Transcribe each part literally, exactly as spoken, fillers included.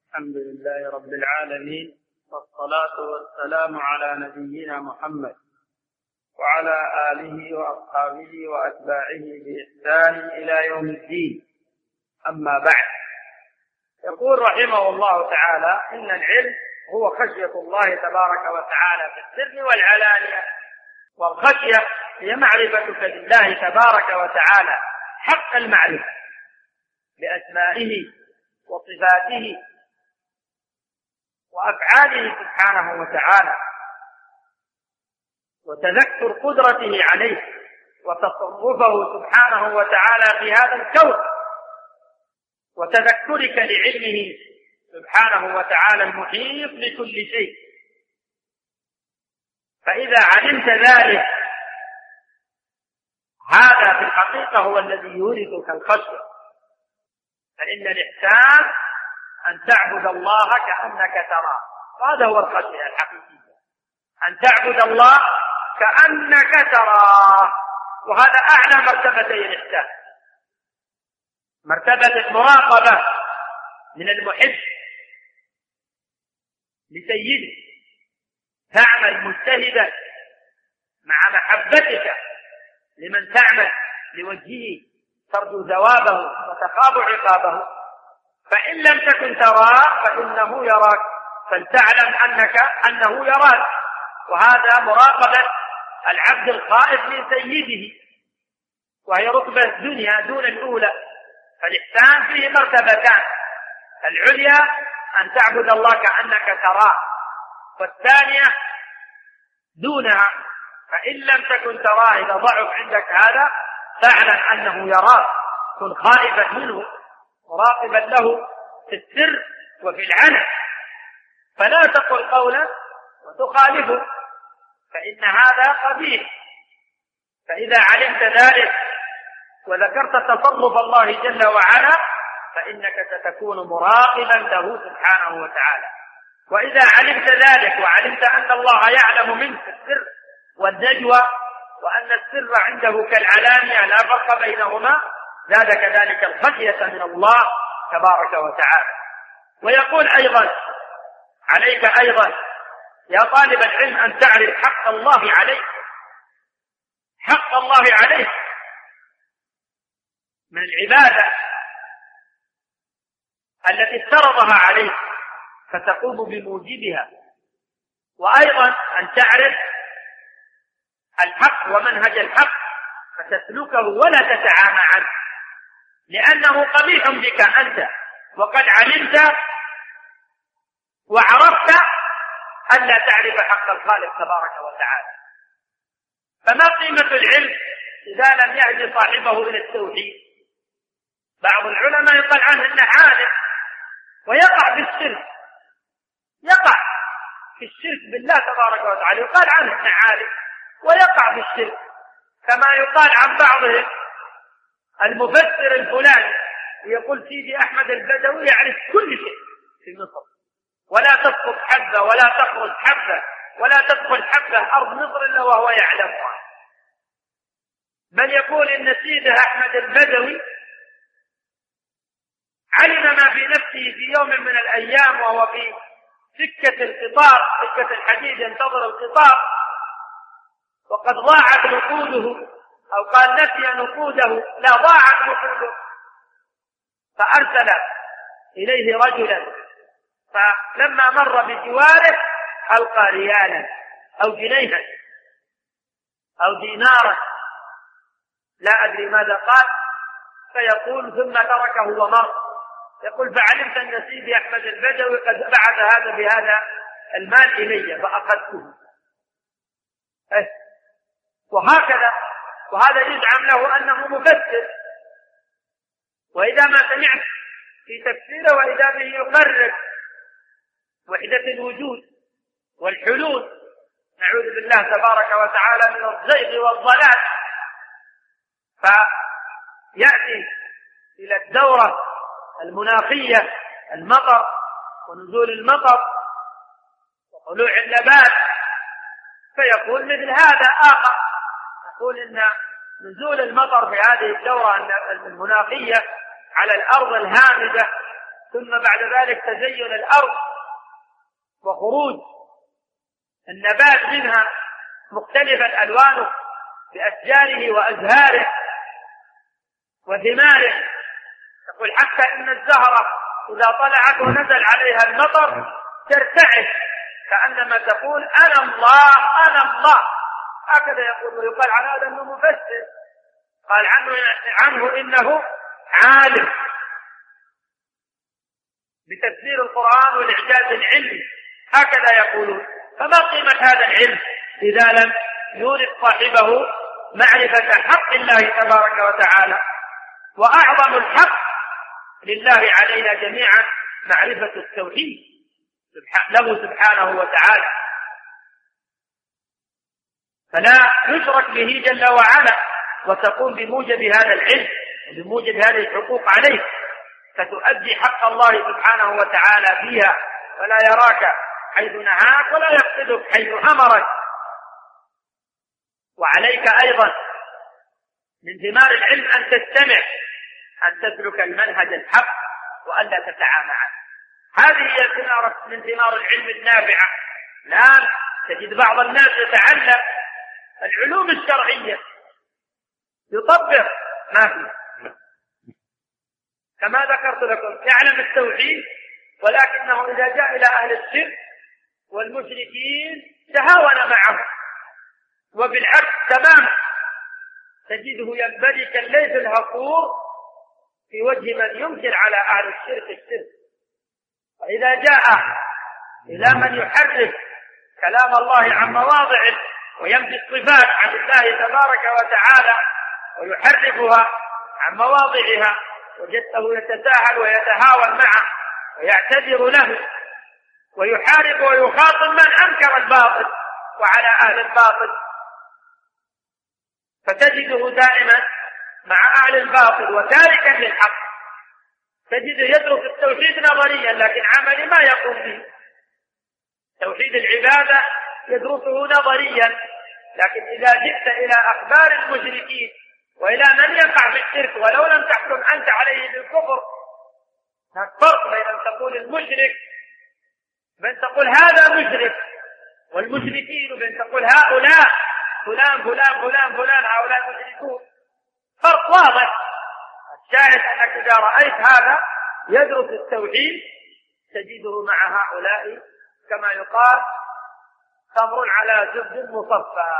الحمد لله رب العالمين، والصلاة والسلام على نبينا محمد وعلى آله وأصحابه وأتباعه بإحسان إلى يوم الدين. أما بعد، يقول رحمه الله تعالى: إن العلم هو خشية الله تبارك وتعالى في السر والعلانية، والخشية هي معرفتك لله تبارك وتعالى حق المعرفة بأسمائه وصفاته وأفعاله سبحانه وتعالى، وتذكر قدرته عليه وتصرفه سبحانه وتعالى في هذا الكون، وتذكرك لعلمه سبحانه وتعالى المحيط بكل شيء. فإذا علمت ذلك، هذا في الحقيقة هو الذي يورثك الخشية. فإن الإحسان أن تعبد الله كأنك تراه، هذا هو الخشية الحقيقية، أن تعبد الله كأنك تراه، وهذا أعلى مرتبتي الإحسان، مرتبة المراقبة من المحب لسيده، تعمل مجتهدا مع محبتك لمن تعمل لوجهه، ترجو ثوابه وتخاف عقابه. فإن لم تكن تراه فإنه يراك، فلتعلم أنك أنه يراك، وهذا مراقبة العبد الخائف من سيده، وهي رتبة الدنيا دون الأولى. فالإحسان فيه مرتبتان: العليا أن تعبد الله كأنك تراه، والثانية دونها. فإن لم تكن تراه، إذا ضعف عندك هذا، فاعلم أنه يراك، كن خائفا منه مراقبا له في السر وفي العلن، فلا تقل قولا وتخالفه، فإن هذا قبيح. فإذا علمت ذلك وذكرت تصرف الله جل وعلا، فإنك ستكون مراقبا له سبحانه وتعالى. وإذا علمت ذلك وعلمت أن الله يعلم منك السر والنجوى، وأن السر عنده كالعلانية لا فرق بينهما، زادك ذلك الخشية من الله تبارك وتعالى. ويقول أيضا: عليك أيضا يا طالب العلم أن تعرف حق الله عليك، حق الله عليك من العبادة التي افترضها عليك، فتقوم بموجبها. وأيضا أن تعرف الحق ومنهج الحق فتسلكه ولا تتعامى عنه، لأنه قبيح بك أنت، وقد علمت وعرفت أن لا تعرف حق الخالق تبارك وتعالى. فما قيمة العلم إذا لم يهدي صاحبه إلى التوحيد؟ بعض العلماء يقال عنه أنه عالم ويقع في الشرك، يقع في الشرك بالله تبارك وتعالى، يقال عنه أنه عالم ويقع في الشرك، كما يقال عن بعضهم المفسر الفلاني يقول سيدي أحمد البدوي يعرف كل شيء في مصر، ولا تسقط حبة ولا تخرج حبة ولا تدخل حبة أرض مصر إلا وهو يعلمها. بل يقول إن سيده أحمد البدوي علم ما في نفسه في يوم من الأيام وهو في سكة القطار، سكة الحديد ينتظر القطار، وقد ضاعت نقوده، أو قال نسي نقوده، لا ضاعت نقوده، فأرسل إليه رجلا، فلما مر بجواره ألقى ريالا أو جنيها أو دينارا، لا أدري ماذا قال، فيقول ثم تركه ومر. يقول: فعلمت أن سيدي أحمد البدوي قد بعث هذا بهذا المال إلي فأخذته. وهكذا، وهذا يزعم له أنه مفسر، وإذا ما سمعت في تفسيره وإذا به يقرر وحدة الوجود والحلول، نعوذ بالله تبارك وتعالى من الزيغ والضلال. فيأتي إلى الدورة المناخية، المطر ونزول المطر وطلوع النبات، فيقول مثل هذا آخر، يقول إن نزول المطر في هذه الدورة المناخية على الأرض الهامدة ثم بعد ذلك تزين الأرض وخروج النبات منها مختلفا ألوانه بأشجاره وأزهاره وثماره. تقول حتى إن الزهرة إذا طلعت ونزل عليها المطر ترتعش كأنما تقول أنا الله أنا الله، هكذا يقول. ويقال عن هذا أنه مفسر، قال عنه, عنه إنه عالم بتفسير القرآن والإعجاز العلمي، هكذا يقولون. فما قيمة هذا العلم إذا لم يورد صاحبه معرفة حق الله تبارك وتعالى؟ وأعظم الحق لله علينا جميعا معرفة التوحيد له سبحانه وتعالى، فلا نشرك به جل وعلا، وتقوم بموجب هذا العلم وبموجب هذه الحقوق عليك، فتؤدي حق الله سبحانه وتعالى فيها، ولا يراك حيث نهاك ولا يقصدك حيث أمرك. وعليك أيضا من ثمار العلم أن تستمع، أن تسلك المنهج الحق وألا تتعامى عنه. هذه هي ثمار من ثمار العلم النافعة. الآن تجد بعض الناس يتعلم العلوم الشرعية يطبق ما فيه، كما ذكرت لكم يعلم التوحيد، ولكنه إذا جاء إلى أهل الشرك والمشركين تهاون معهم، وبالعكس تماما تجده ينبغي كالليث الهقور في وجه من ينكر على أهل الشرك الشرك. وإذا جاء إلى من يحرف كلام الله عن مواضعه وينفي الصفات عن الله تبارك وتعالى ويحرفها عن مواضعها، وجدته يتساهل ويتهاون معه ويعتذر له ويحارب ويخاطب من أنكر الباطل وعلى أهل الباطل. فتجده دائما مع أهل الباطل وتاركا للحق. تجده يدرس التوحيد نظريا لكن عملي ما يقوم به. توحيد العبادة يدرسه نظريا، لكن إذا جئت إلى أخبار المشركين وإلى من يقع في الشرك ولو لم تحكم أنت عليه بالكفر، هناك فرق بين أن تقول المشرك بين تقول هذا مشرك والمشركين، وبين تقول هؤلاء فلان فلان فلان فلان هؤلاء مشركون. فرق واضح. الشاهد أنك إذا رأيت هذا يدرس التوحيد تجده مع هؤلاء كما يقال خمر على زبد مصفى،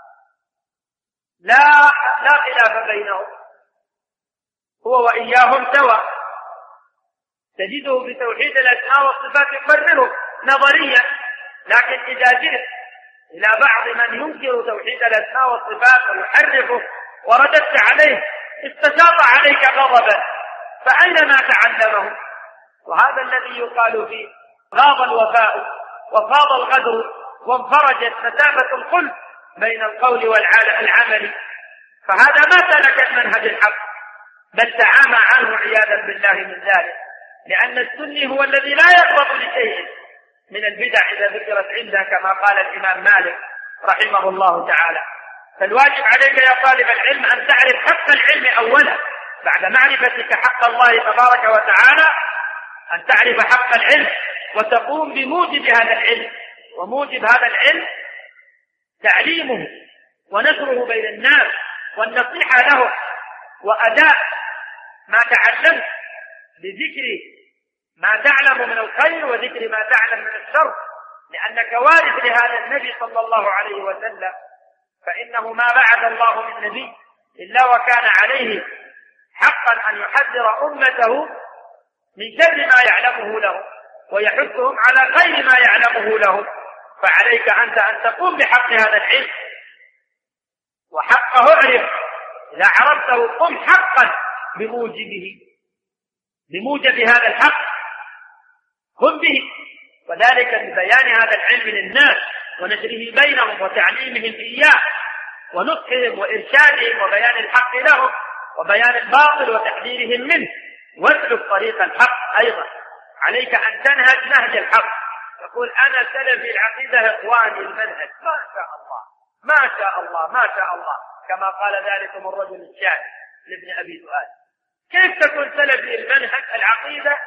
لا لا خلاف بينهم، هو وإياهم سواء. تجده بتوحيد الأسماء والصفات يقرره نظريا، لكن إذا جئت إلى بعض من ينكر توحيد الأسماء والصفات ويحرفه ورددت عليه استشاط عليك غضبا، فأين ما تعلمه؟ وهذا الذي يقال فيه غاض الوفاء وفاض الغدر وانفرجت مسافة الخلف بين القول والعمل. فهذا ما سلك المنهج الحق، بل تعامى عنه عياذا بالله من ذلك، لأن السني هو الذي لا يغضب لشيء من البدع إذا ذكرت عنده، كما قال الإمام مالك رحمه الله تعالى. فالواجب عليك يا طالب العلم أن تعرف حق العلم أولا، بعد معرفتك حق الله تبارك وتعالى أن تعرف حق العلم وتقوم بموجب هذا العلم. وموجب هذا العلم تعليمه ونشره بين الناس والنصيحة له وأداء ما تعلمت بذكر ما تعلم من الخير وذكر ما تعلم من الشر، لأنك وارث لهذا النبي صلى الله عليه وسلم، فإنه ما بعث الله من نبي إلا وكان عليه حقا أن يحذر أمته من شر ما يعلمه له ويحثهم على خير ما يعلمه له. فعليك أنت أن تقوم بحق هذا العلم، وحقه اعرف. إذا عرفته قم حقا بموجبه، بموجب هذا الحق قم به، وذلك ببيان هذا العلم للناس ونشره بينهم وتعليمهم إياه ونصحهم وإرشادهم وبيان الحق لهم وبيان الباطل وتحذيرهم منه، واسلك طريق الحق. أيضا عليك أن تنهج نهج الحق، تقول أنا سلفي العقيدة إخواني المنهج، ما شاء الله ما شاء الله ما شاء الله، كما قال ذلكم الرجل الشاعر لابن أبي دؤاد. كيف تكون سلفي المنهج العقيدة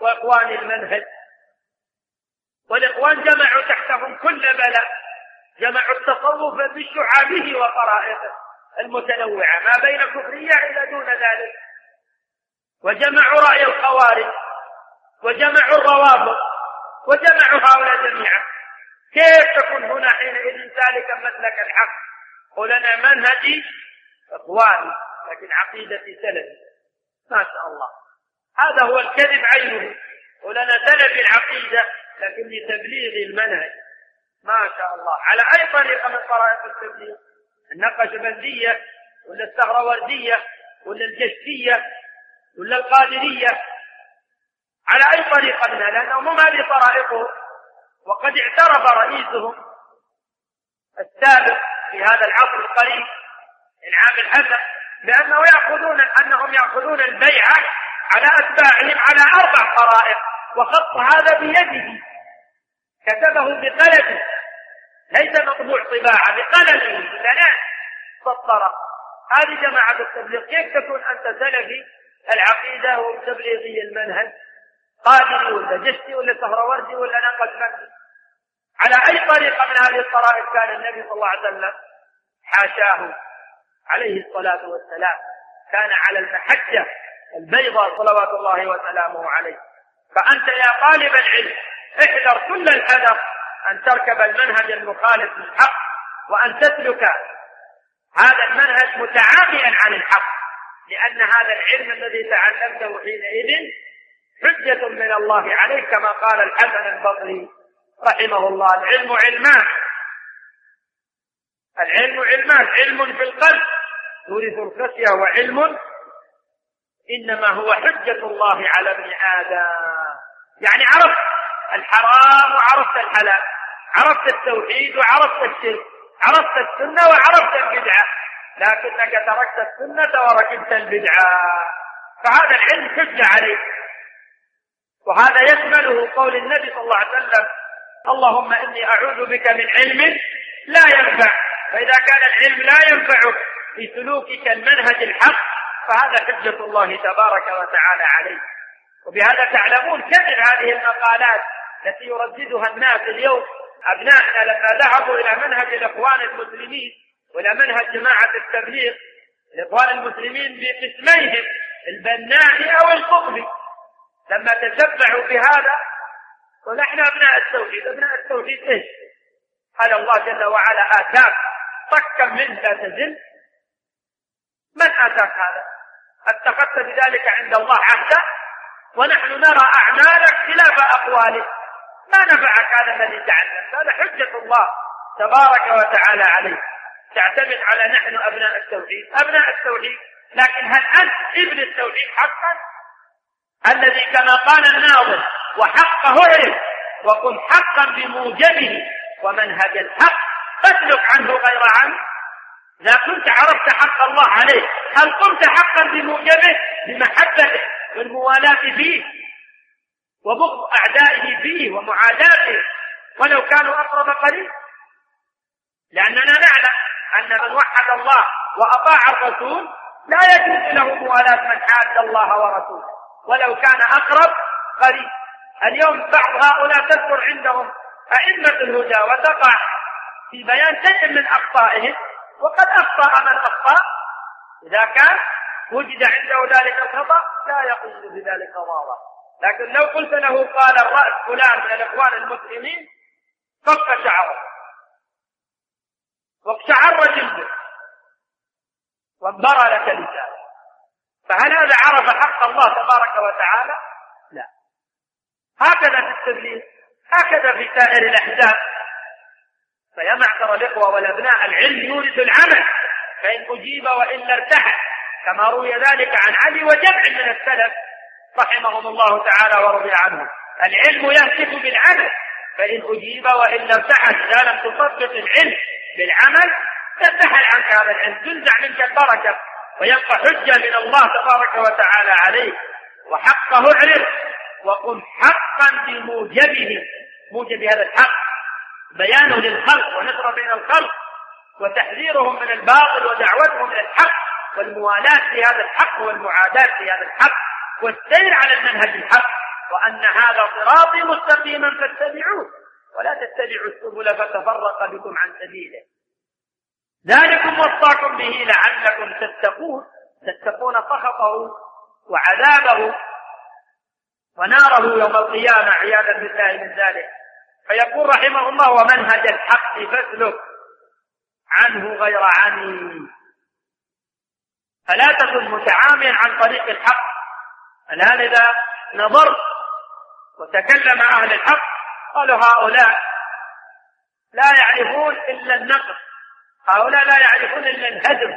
وإخوان المنهج. والإخوان جمعوا تحتهم كل بلاء، جمعوا التصوف بشعابه وطرائقه المتنوعة ما بين كفرية إلى دون ذلك، وجمعوا رأي الخوارج، وجمعوا الروابط، وجمعوا هؤلاء جميعا. كيف تكون هنا حينئذ سالكا مسلك الحق؟ قل لنا منهجي إخواني لكن عقيدتي سلفي. ما شاء الله، هذا هو الكذب عينه. قل لنا سلفي العقيدة لكن لتبليغ المنهج. ما شاء الله، على أي طريقة من طرائق التبليغ؟ النقشبندية ولا السهروردية ولا الجشتية ولا القادرية؟ على أي طريقة منها؟ لأنهم هم هذه طرائقهم. وقد اعترف رئيسهم السابق في هذا العصر القريب إنعام الحسن بأنه يأخذون أنهم يأخذون البيعة على أتباعهم على أربع طرائق، وخط هذا بيده، كتبه بقلمه، ليس مطبوع طباعة، بقلمه ببنان سطره. هذه جماعة التبليغ. كيف تكون أنت سلفي العقيدة وتبليغي المنهج؟ قادري ولا جشتي ولا سهروردي ولا نقشبندي؟ على أي طريقة من هذه الطرائق كان النبي صلى الله عليه وسلم؟ حاشاه عليه الصلاة والسلام، كان على المحجة البيضاء صلوات الله وسلامه عليه. فأنت يا طالب العلم احذر كل الحذر أن تركب المنهج المخالف للحق، وأن تسلك هذا المنهج متعاميا عن الحق، لأن هذا العلم الذي تعلمته حينئذ حجة من الله عليك، كما قال الحسن البصري رحمه الله: العلم علمان، العلم علمان، علم في القلب يورث الخشية، وعلم إنما هو حجة الله على ابن آدم. يعني عرفت الحرام وعرفت الحلال، عرفت التوحيد وعرفت الشرك، عرفت السنة وعرفت البدعة، لكنك تركت السنة وركبت البدعة، فهذا العلم حجة عليك. وهذا يشمله قول النبي صلى الله عليه وسلم: اللهم إني أعوذ بك من علم لا ينفع. فإذا كان العلم لا ينفعك في سلوكك المنهج الحق فهذا حجة الله تبارك وتعالى عليك. وبهذا تعلمون كثر هذه المقالات التي يرددها الناس اليوم. أبنائنا لما ذهبوا إلى منهج الإخوان المسلمين وإلى منهج جماعة التبليغ، الإخوان المسلمين بقسميهم البنائي أو القطبي، لما تشبعوا بهذا ونحن أبناء التوحيد. أبناء التوحيد إيش؟ قال الله جل وعلا: آتاك طكا منه لا تزل. من آتاك هذا؟ اتخذت بذلك عند الله عهدا؟ ونحن نرى أعمالك خلاف أقوالك، ما نفعك هذا الذي تعلمت. هذا حجة الله تبارك وتعالى عليك. تعتمد على نحن أبناء التوحيد، أبناء التوحيد، لكن هل أنت ابن التوحيد حقا؟ الذي كما قال الناظم: وحقه اعرف وكن حقا بموجبه ومنهج الحق فاسلك عنه غير عنه. إذا كنت عرفت حق الله عليه، هل قمت حقا بموجبه بمحبته والموالاة فيه وبغض أعدائه فيه ومعاداته ولو كانوا أقرب قريب؟ لأننا نعلم أن من وحد الله وأطاع الرسول لا يجوز له موالاة من حاد الله ورسوله ولو كان أقرب قريب. اليوم بعض هؤلاء تذكر عندهم أئمة الهدى وتقع في بيان شيء من أخطائهم، وقد أخطأ من أخطأ. إذا كان وجد عنده ذلك الخطأ لا يقول بذلك ضارا، لكن لو قلت له قال الرأس فلان من الإخوان المسلمين فك شعره واقشعر جلده وانبرى لك لسانه، فهل هذا عرف حق الله تبارك وتعالى؟ لا. هكذا في التبليغ، هكذا في سائر الأحزاب. فيا معشر الإخوة والأبناء، العلم يورث العمل، فإن أجيب وإلا ارتحل، كما روي ذلك عن علي وجمع من السلف رحمهم الله تعالى ورضي عنهم. العلم يهتف بالعمل، فإن أجيب وإلا ارتحل. إذا لم تطبق العلم بالعمل ترتحل عنك هذا العلم، تنزع منك البركة ويبقى حجة من الله تبارك وتعالى عليك. وحقه اعرف وقم حقا بموجبه، موجب هذا الحق بيانه للخلق ونشر بين الخلق وتحذيرهم من الباطل ودعوتهم إلى الحق والموالاة في هذا الحق والمعاداة في هذا الحق والسير على المنهج الحق وأن هذا صراطي مستقيما فاتبعوه ولا تتبعوا السبل فتفرق بكم عن سبيله ذلكم وصاكم به لعلكم تتقون تتقون سخطه وعذابه وناره يوم القيامة عياذا بالله من ذلك. فيقول رحمه الله ومنهج الحق فاسلك عنه غير عمي، فلا تكن متعاميا عن طريق الحق. الآن إذا نظرت وتكلم أهل الحق قالوا هؤلاء لا يعرفون إلا النقص، هؤلاء لا يعرفون إلا الهدم،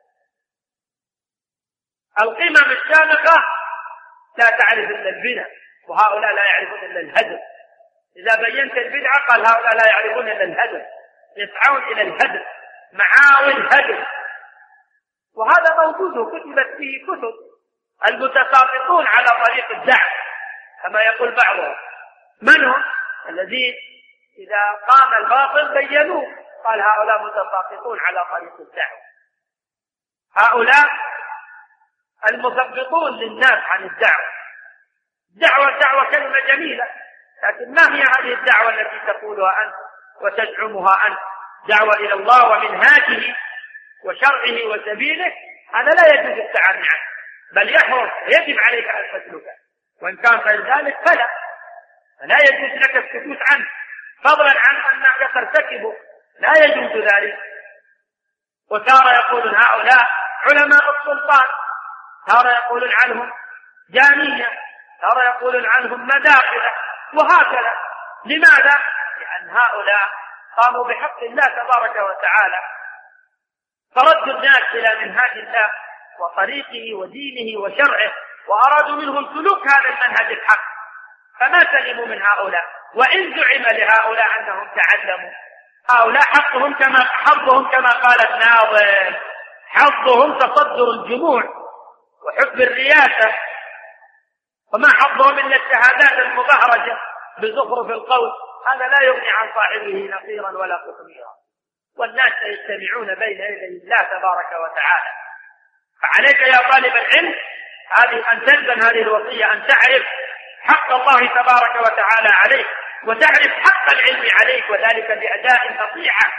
القمم الشامخة لا تعرف إلا البدع وهؤلاء لا يعرفون إلا الهدم. إذا بينت البدعة قال هؤلاء لا يعرفون إلا الهدم، يسعون إلى الهدم، معاوي الهدم. وهذا موجود كتبت فيه كتب المتساقطون على طريق الدعوة كما يقول بعضهم. من هم الذين إذا قام الباطل بينوه؟ قال هؤلاء متساقطون على طريق الدعوة، هؤلاء المثبطون للناس عن الدعوة. الدعوة الدعوة كلمة جميلة، لكن ما هي هذه الدعوة التي تقولها أنت وتزعمها أنت؟ دعوة إلى الله ومنهاجه وشرعه وسبيله، هذا لا يجوز التعامل عنه، بل يحرم يجب عليك أن تسلكه، وإن كان غير ذلك فلا فلا يجوز لك السكوت عنه، فضلا عن أنك ترتكبه لا يجوز ذلك. وتارى يقولون هؤلاء علماء السلطان، تارى يقولون عنهم جامية، تارى يقولون عنهم مداخلة، وهكذا. لماذا؟ لأن هؤلاء قاموا بحق الله تبارك وتعالى، فردوا الناس إلى منهاج الله وطريقه ودينه وشرعه، وأرادوا منهم سلوك هذا المنهج الحق، فما سلموا من هؤلاء. وإن زعم لهؤلاء أنهم تعلموا، هؤلاء حظهم كما حظهم كما قال الناظم حظهم تصدر الجموع وحب الرياسة، وما حظهم إلا الشهادات المبهرجة بزخرف القول. هذا لا يغني عن صاحبه نصيرا ولا قطميرا، والناس يجتمعون بين يدي الله تبارك وتعالى. فعليك يا طالب العلم هذه أن تلزم هذه الوصية، أن تعرف حق الله تبارك وتعالى عليك، وتعرف حق العلم عليك، وذلك بأداء النصيحة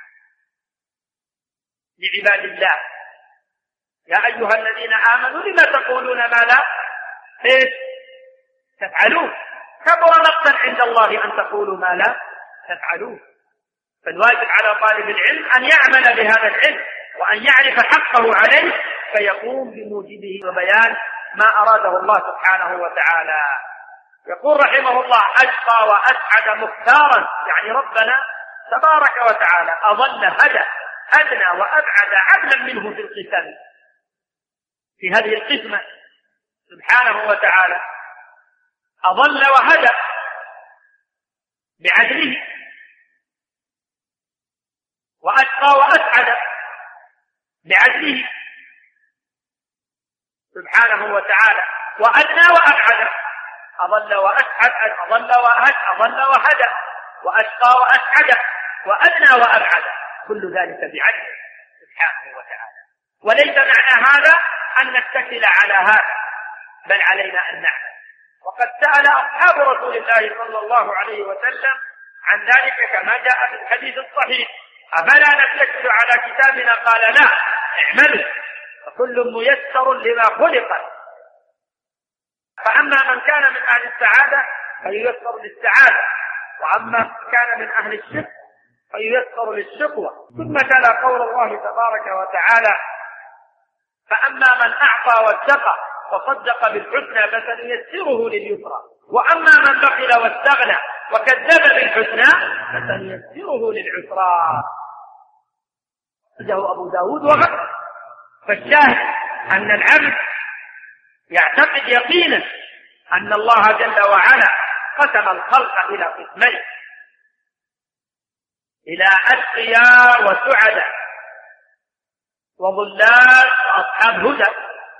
لعباد الله. يا أيها الذين آمنوا لما تقولون ما لا تفعلون، كبر مقتا عند الله أن تقولوا ما لا تفعلون. فالواجب على طالب العلم أن يعمل بهذا العلم وأن يعرف حقه عليه، فيقوم بموجبه وبيان ما أراده الله سبحانه وتعالى. يقول رحمه الله أشقى وأسعد مختارا، يعني ربنا تبارك وتعالى أضل هدى أدنى وأبعد عدلا منه في القسم، في هذه القسمة سبحانه وتعالى أضل وهدى بعدله، وأشقى وأسعد بعدله سبحانه وتعالى، وأدنى وأبعد، أضل وأسعد أضل وهدى أضل وهدى وأشقى وأسعد وأدنى وأبعد، كل ذلك بعدله سبحانه وتعالى. وليس معنى هذا أن نتكل على هذا، بل علينا أن نعمل. وقد سأل أصحاب رسول الله صلى الله عليه وسلم عن ذلك كما جاء في الحديث الصحيح: أفلا نتكل على كتابنا؟ قال لا، اعملوا فكل ميسر لما خلق. فأما من كان من أهل السعادة فييسر للسعادة، وأما من كان من أهل الشق فييسر للشقوى. ثم تلا قول الله تبارك وتعالى: فأما من أعطى واتقى وصدق بالحسنى فسنيسره لليسرى، وأما من بخل واستغنى وكذب بالحسنى فسنيسره للعسرى. أخرجه أبو داود وغيره. فالشاهد أن العبد يعتقد يقينا أن الله جل وعلا قسم الخلق إلى قسمين: إلى أتقياء وسعداء، وضلال وأصحاب هدى،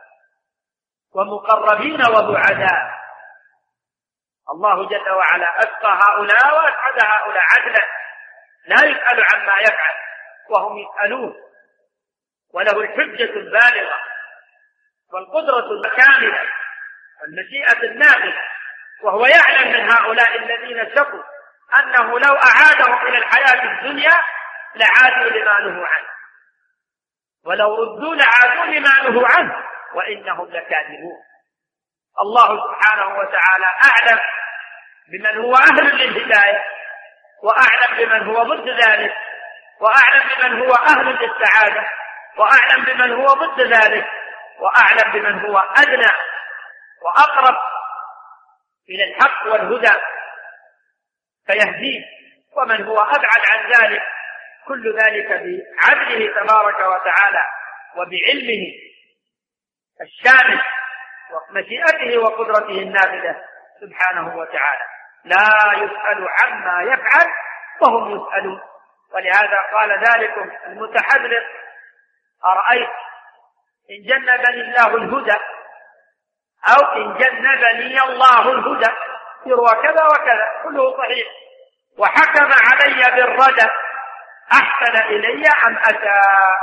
ومقربين وبعداء. الله جل وعلا أتقى هؤلاء وأسعد هؤلاء عدلا، لا يسأل عما يفعل وهم يسألون، وله الحجة البالغة والقدرة الكاملة والمشيئة النافذة، وهو يعلم من هؤلاء الذين شقوا أنه لو أعادهم إلى الحياة الدنيا لعادوا لما نهوا عنه، ولو ردوا لعادوا لما نهوا عنه وإنهم لكاذبون. الله سبحانه وتعالى أعلم بمن هو أهل للهداية، وأعلم بمن هو ضد ذلك، وأعلم بمن هو أهل للسعادة، وأعلم بمن هو ضد ذلك، وأعلم بمن هو أدنى وأقرب إلى الحق والهدى فيهديه، ومن هو أبعد عن ذلك. كل ذلك بعدله تبارك وتعالى وبعلمه الشامل ومشيئته وقدرته النافذة سبحانه وتعالى. لا يسأل عما يفعل وهم يسألون. ولهذا قال ذلكم المتحذر: أرأيت إن جنبني الله الهدى أو إن جنبني الله الهدى يروى كذا وكذا كله صحيح، وحكم علي بالردى أحسن إلي أم أتى.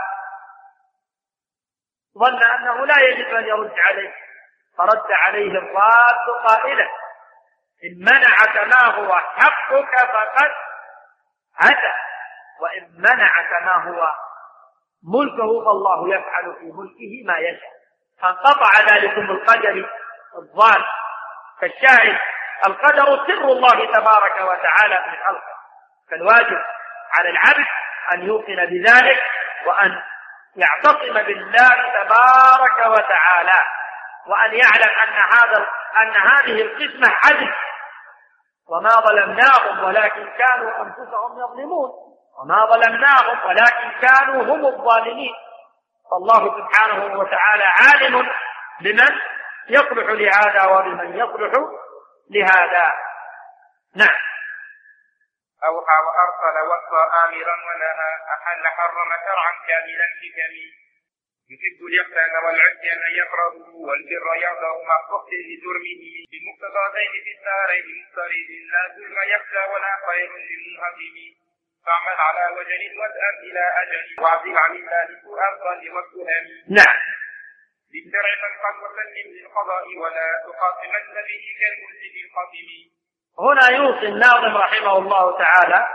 ظن أنه لا يجب أن يرد عليه فرد عليه الراد قائلا: إن منعك ما هو حقك فقد أتى، وإن منعك ما هو ملكه فالله يفعل في ملكه ما يشاء. فانقطع ذلكم القدر الضال. فالشاهد القدر سر الله تبارك وتعالى في خلقه، فالواجب على العبد أن يوقن بذلك وأن يعتصم بالله تبارك وتعالى، وأن يعلم أن هذا أن هذه القسمة عدل، وما ظلمناهم ولكن كانوا أنفسهم يظلمون، وما ظلمناهم ولكن كانوا هم الظالمين. فالله سبحانه وتعالى عالم بمن يصلح لهذا وبمن يصلح لهذا. نعم. أوحى وأرسل وصى آمرا ونهى، أحل حرم شرعا كاملا حكمي، يحب الإحسان والعصيان يكرهه، والبر يرضى مع الصحب لجرمه، بمقتضى ذين في الدارين مضطرد، لا ظلم يخشى ولا خير لمنهزم، فاعمل على وجل واسأل إلى أجل، واعزل عن الله سوء الظن والتهم. نعم. بالشرع فانقض وسلم للقضاء، ولا تخاصمن به كالملزم القدم. هنا يوصي الناظم رحمه الله تعالى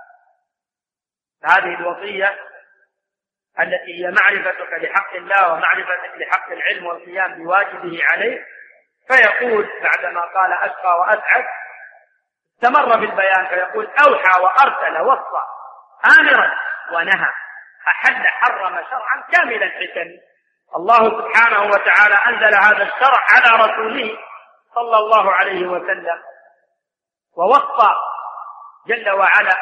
هذه الوصية التي هي معرفتك لحق الله ومعرفتك لحق العلم والقيام بواجبه عليه، فيقول بعدما قال أشقى وأسعد استمر بالبيان فيقول: أوحى وأرسل وصى آمرا ونهى، أحل حرم شرعا كاملا حكمي. الله سبحانه وتعالى أنزل هذا الشرع على رسوله صلى الله عليه وسلم، ووصى جل وعلا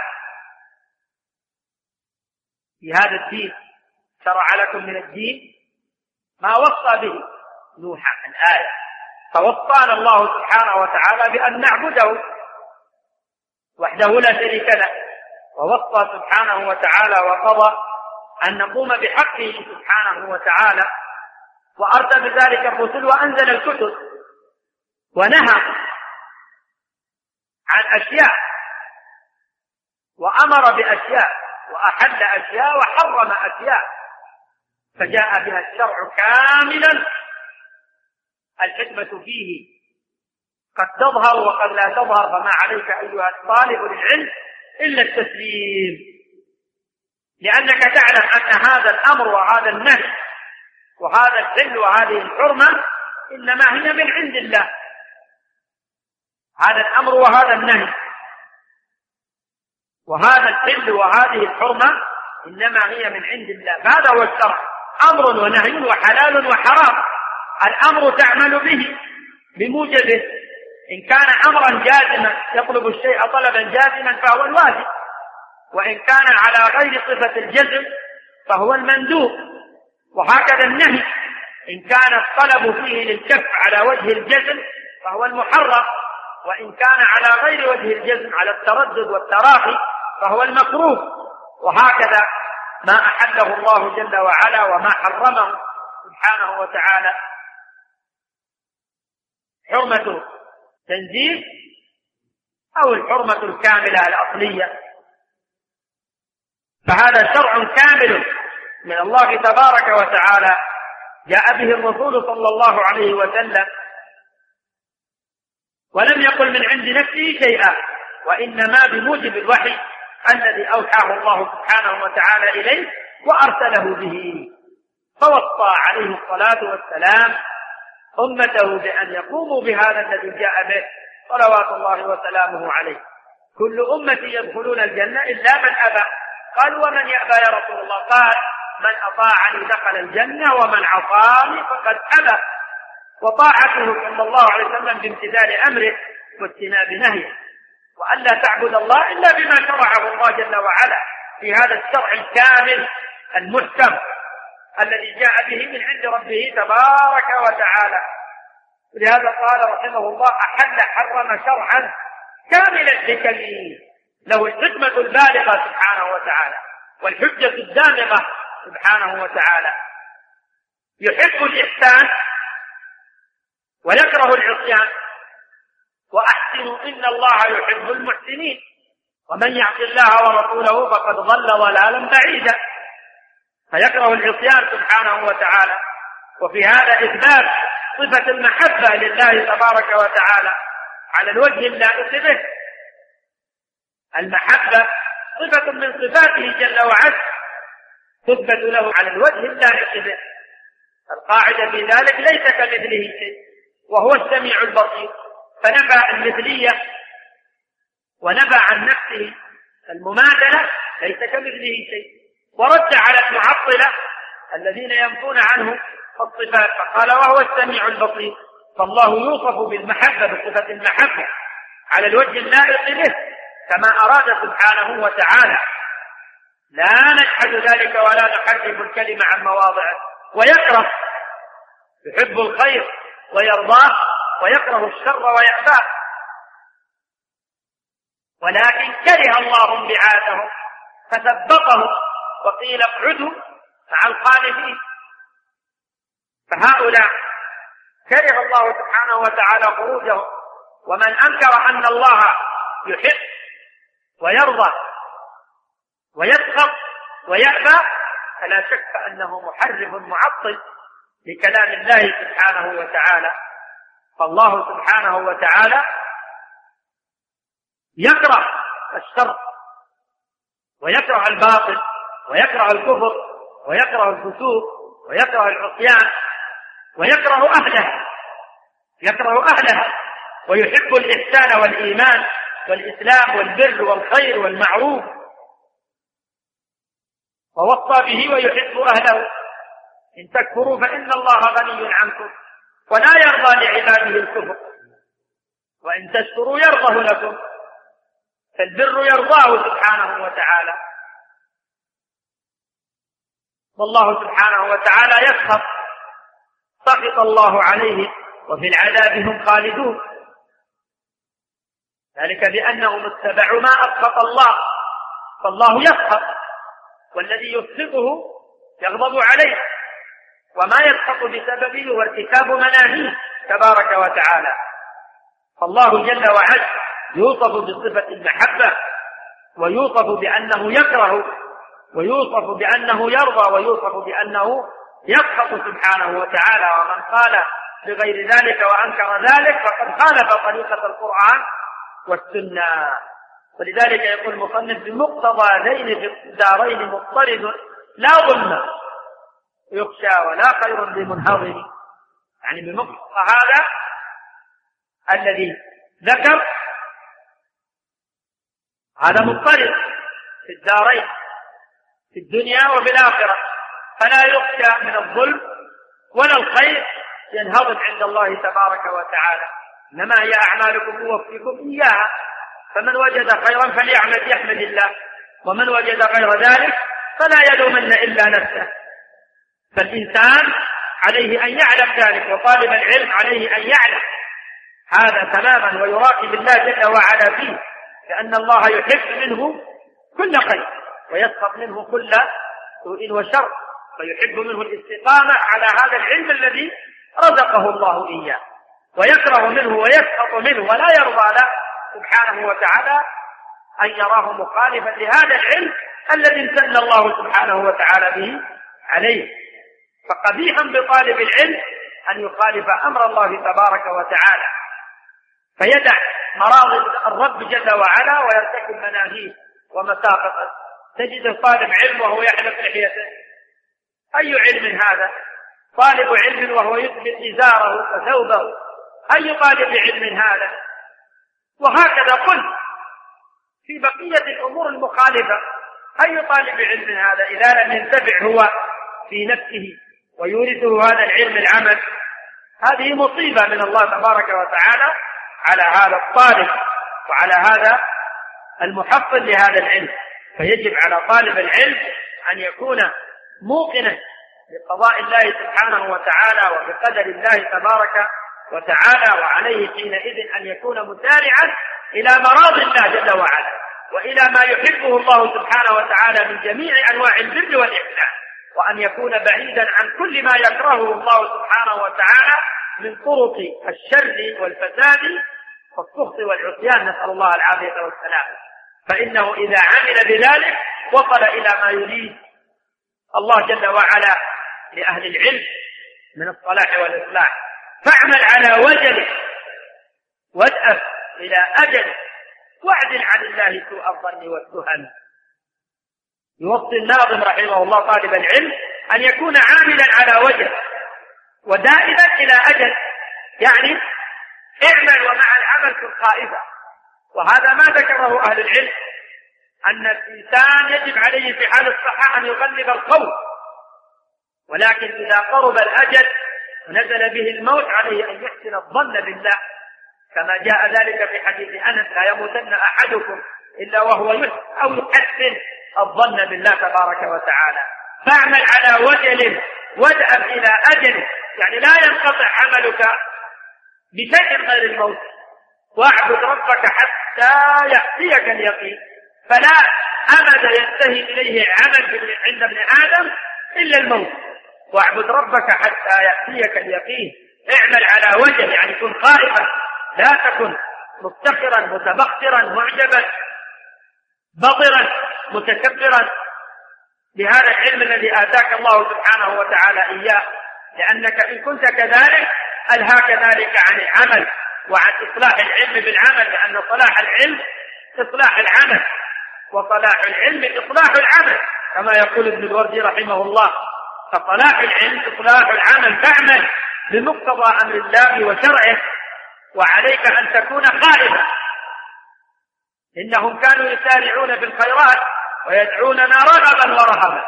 في هذا الدين، شرع لكم من الدين ما وصى به نوحا الآية، فوصانا الله سبحانه وتعالى بأن نعبده وحده لا شريك له، ووصى سبحانه وتعالى وقضى أن نقوم بحقه سبحانه وتعالى، وأرسل بذلك الرسل وأنزل الكتب، ونهى عن أشياء وأمر بأشياء وأحل أشياء وحرم أشياء، فجاء بها الشرع كاملا. الحكمة فيه قد تظهر وقد لا تظهر، فما عليك أيها الطالب للعلم إلا التسليم، لأنك تعلم أن هذا الأمر وهذا النهي وهذا الحل وهذه الحرمة إنما هي من عند الله. هذا الأمر وهذا النهي وهذا الحل وهذه الحرمة إنما هي من عند الله، فهذا هو الشرع، أمر ونهي وحلال وحرام. الأمر تعمل به بموجبه، إن كان أمرا جازما يطلب الشيء طلبا جازما فهو الواجب، وإن كان على غير صفة الجزم فهو المندوب. وهكذا النهي إن كان الطلب فيه للكف على وجه الجزم فهو المحرم، وإن كان على غير وجه الجزم على التردد والتراخي فهو المكروه. وهكذا ما أحله الله جل وعلا وما حرمه سبحانه وتعالى، حرمة تنزيل أو الحرمة الكاملة الأصلية، فهذا شرع كامل من الله تبارك وتعالى جاء به الرسول صلى الله عليه وسلم، ولم يقل من عند نفسه شيئا، وإنما بموجب الوحي الذي أوحاه الله سبحانه وتعالى إليه وأرسله به. فوصى عليه الصلاة والسلام أمته بأن يقوموا بهذا الذي جاء به صلوات الله وسلامه عليه. كل أمتي يدخلون الجنة إلا من أبى. قالوا ومن يأبى يا رسول الله؟ قال من أطاعني دخل الجنة ومن عصاني فقد أبى. وطاعته صلى الله عليه وسلم بامتثال أمره واجتناب نهيه، وألا تعبد الله إلا بما شرعه الله جل وعلا في هذا الشرع الكامل المحكم الذي جاء به من عند ربه تبارك وتعالى. ولهذا قال رحمه الله أحل حرم شرعا كامل الحكم، له الحكمة البالغة سبحانه وتعالى والحجة الدامغة سبحانه وتعالى. يحب الإحسان ويكره العصيان، وأحسنوا إن الله يحب المحسنين، ومن يعص الله ورسوله فقد ضل ضلالا بعيدا. فيكره العصيان سبحانه وتعالى. وفي هذا إثبات صفة المحبة لله تبارك وتعالى على الوجه اللائق به. المحبة صفة من صفاته جل وعلا تثبت له على الوجه اللائق به. القاعدة في ذلك ليس كمثله شيء وهو السميع البصير، فنفى المثلية ونفى عن نفسه المماثلة، ليس كمثله شيء، ورد على المعطلة الذين ينفون عنه الصفات فقال وهو السميع البصير. فالله يوصف بالمحبة بصفة المحبة على الوجه اللائق به كما أراد سبحانه وتعالى، لا نجحد ذلك ولا نحرف الكلمة عن مواضعه. ويكره، يحب الخير ويرضاه، ويكره الشر ويأباه، ولكن كره الله انبعاثهم فثبطهم وقيل اقعدوا مع الخالفين. فهؤلاء كره الله سبحانه وتعالى خروجهم. ومن أنكر أن الله يحب ويرضى ويسخط ويأبى فلا شك أنه محرف معطل لكلام الله سبحانه وتعالى. فالله سبحانه وتعالى يكره الشر ويكره الباطل ويكره الكفر ويكره الفسوق ويكره العصيان ويكره أهلها يكره أهلها ويحب الإحسان والإيمان والإسلام والبر والخير والمعروف، ووصى به ويحب أهله. إن تكفروا فإن الله غني عنكم ولا يرضى لعباده الكفر، وإن تشكروا يرضه لكم، فالبر يرضاه سبحانه وتعالى. والله سبحانه وتعالى يسخط، سخط الله عليه وفي العذاب هم خالدون، ذلك بأنهم اتبعوا ما أسخط الله. فالله يسخط، والذي يسخطه يغضب عليه، وما يسخط بسببه هو ارتكاب مناهيه تبارك وتعالى. فالله جل وعلا يوصف بصفة المحبة، ويوصف بأنه يكره، ويوصف بأنه يرضى، ويوصف بأنه يسخط سبحانه وتعالى. ومن قال بغير ذلك وأنكر ذلك فقد خالف طريقة القرآن والسنة. ولذلك يقول المصنف بمقتضى ذين في الدارين مضطرد لا ظلم يخشى ولا خير بمنهضم. يعني بمقتضى هذا الذي ذكر هذا مضطرد في الدارين في الدنيا وفي الآخرة، فلا يخشى من الظلم ولا الخير ينهضم عند الله تبارك وتعالى. إنما هي أعمالكم ووفيكم إياها، فمن وجد خيرا فليعمل يحمد الله، ومن وجد غير ذلك فلا يلومن إلا نفسه. فالإنسان عليه أن يعلم ذلك، وطالب العلم عليه أن يعلم هذا تماما ويراقب الله جل وعلا فيه، لأن الله يحب منه كل خير ويسخط منه كل سوء وشر، فيحب منه الاستقامة على هذا العلم الذي رزقه الله إياه، ويكره منه ويسخط منه ولا يرضى له سبحانه وتعالى أن يراه مخالفا لهذا العلم الذي امتن الله سبحانه وتعالى به عليه. فقبيحا بطالب العلم أن يخالف أمر الله تبارك وتعالى، فيدع مراضي الرب جل وعلا ويرتكب مناهيه ومساقطه. تجد طالب علم وهو يحلق لحيته، أي علم هذا؟ طالب علم وهو يثبت إزاره وثوبه، أي طالب علم هذا؟ وهكذا قل في بقية الأمور المخالفة، أي طالب علم هذا إذا لم ينتفع هو في نفسه ويورثه هذا العلم العمل؟ هذه مصيبة من الله تبارك وتعالى على هذا الطالب وعلى هذا المحصل لهذا العلم. فيجب على طالب العلم أن يكون موقنا بقضاء الله سبحانه وتعالى وبقدر الله تبارك وتعالى، وعليه حينئذ أن يكون مسارعا إلى مراضي الله جل وعلا وإلى ما يحبه الله سبحانه وتعالى من جميع أنواع البر والإحسان، وأن يكون بعيدا عن كل ما يكرهه الله سبحانه وتعالى من طرق الشر والفساد والسخط والعصيان، نسأل الله العافية والسلام. فإنه إذا عمل بذلك وصل إلى ما يريد الله جل وعلا لأهل العلم من الصلاح والإصلاح. فاعمل على وجله وادأب إلى أجل واعدل عن الله سوء الظن والتهم. يوصي الناظم رحمه الله طالب العلم أن يكون عاملا على وجه ودائما إلى أجل، يعني اعمل ومع العمل كن خائفا. وهذا ما ذكره أهل العلم، أن الإنسان يجب عليه في حال الصحة أن يغلب الخوف، ولكن إذا قرب الأجل ونزل به الموت عليه أن يحسن الظن بالله، كما جاء ذلك في حديث أنس: لا يموتن أحدكم إلا وهو يحسن أو يحسن الظن بالله تبارك وتعالى. فاعمل على وجل وادأب إلى أجل، يعني لا ينقطع عملك بشيء غير الموت. واعبد ربك حتى يأتيك اليقين، فلا أمد ينتهي إليه عمل عند ابن آدم إلا الموت. واعبد ربك حتى يأتيك اليقين. اعمل على وجه، يعني كن خائفا، لا تكن مفتخرا متبخترا معجبا بطرا متكبرا بهذا العلم الذي آتاك الله سبحانه وتعالى إياه، لأنك إن كنت كذلك ألهاك ذلك عن العمل وعن إصلاح العلم بالعمل، لأن صلاح العلم إصلاح العمل، وصلاح العلم إصلاح العمل، كما يقول ابن الوردي رحمه الله: فصلاح العلم إصلاح العمل. فاعمل بمقتضى أمر الله وشرعه، وعليك أن تكون خائفا. إنهم كانوا يسارعون في الخيرات ويدعوننا رغبا ورهبا،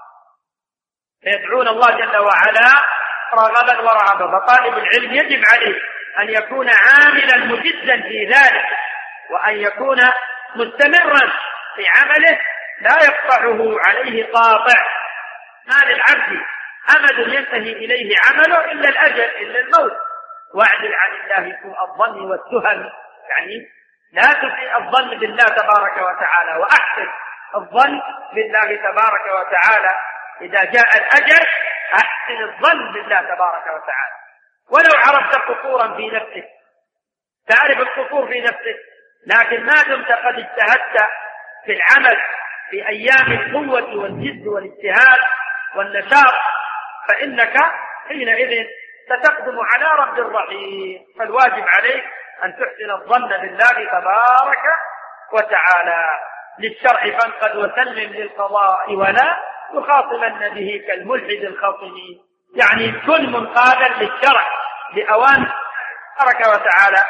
يدعون الله جل وعلا رغبا ورهبا. فطالب العلم يجب عليه أن يكون عاملا مجدا في ذلك، وأن يكون مستمرا في عمله لا يقطعه عليه قاطع. ما للعبد أمد ينتهي إليه عمله إلا الأجل، إلا الموت. واعدل عن الله سوء الظن والتهم، يعني لا تسيء الظن بالله تبارك وتعالى، وأحسن الظن بالله تبارك وتعالى. إذا جاء الأجل أحسن الظن بالله تبارك وتعالى. ولو عرفت قصورا في نفسك، تعرف القصور في نفسك، لكن ما دمت قد اجتهدت في العمل في أيام القوة والجد والاجتهاد والنشاط، فإنك حينئذ ستقدم على رب الرحيم. فالواجب عليك أن تحسن الظن بالله تبارك وتعالى. للشرع فانقد وسلم للقضاء، ولا تخاصمن به كالملحد الخصم. يعني كن منقادا للشرع بأوامر تبارك وتعالى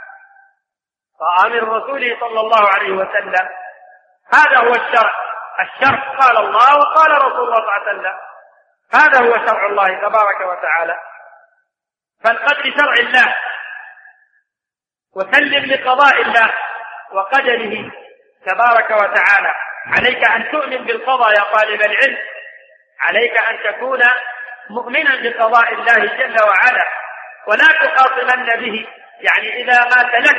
وآمر رسوله صلى الله عليه وسلم. هذا هو الشرع. الشرع قال الله وقال رسول الله صلى الله عليه وسلم، هذا هو شرع الله تبارك وتعالى. فانقد لشرع الله وسلم لقضاء الله وقدره تبارك وتعالى. عليك أن تؤمن بالقضاء يا طالب العلم، عليك أن تكون مؤمنا بقضاء الله جل وعلا، ولا تخاصمن به. يعني إذا ما سلكت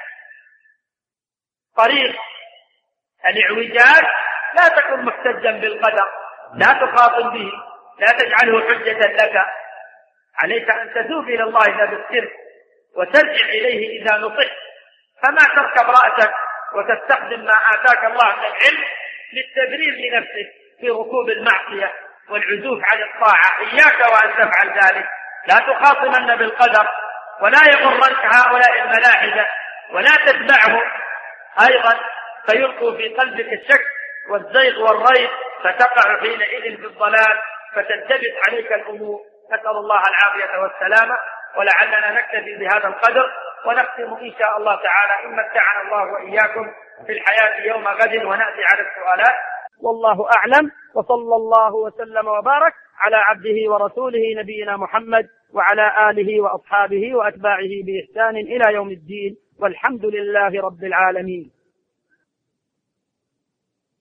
طريق الاعوجاج لا تكن محتجا بالقدر، لا تخاصم به، لا تجعله حجة لك. عليك أن تتوب إلى الله إذا بالسر وترجع إليه إذا نصحت. فما تركب رأسك وتستخدم ما آتاك الله من العلم للتبرير لنفسك في ركوب المعصية والعزوف عن الطاعة. إياك وأن تفعل ذلك. لا تخاصمن بالقدر، ولا يغرنك هؤلاء الملاحدة ولا تتبعهم أيضا فيلقوا في قلبك الشك والزيغ والريب، فتقع حينئذ في الضلال فتلتبس عليك الأمور. نسأل الله العافية والسلامة، ولعلنا نكتفي بهذا القدر ونختم إن شاء الله تعالى إن متعنا الله وإياكم في الحياة يوم غد ونأتي على السؤالات. والله أعلم، وصلى الله وسلم وبارك على عبده ورسوله نبينا محمد وعلى آله وأصحابه وأتباعه بإحسان إلى يوم الدين، والحمد لله رب العالمين.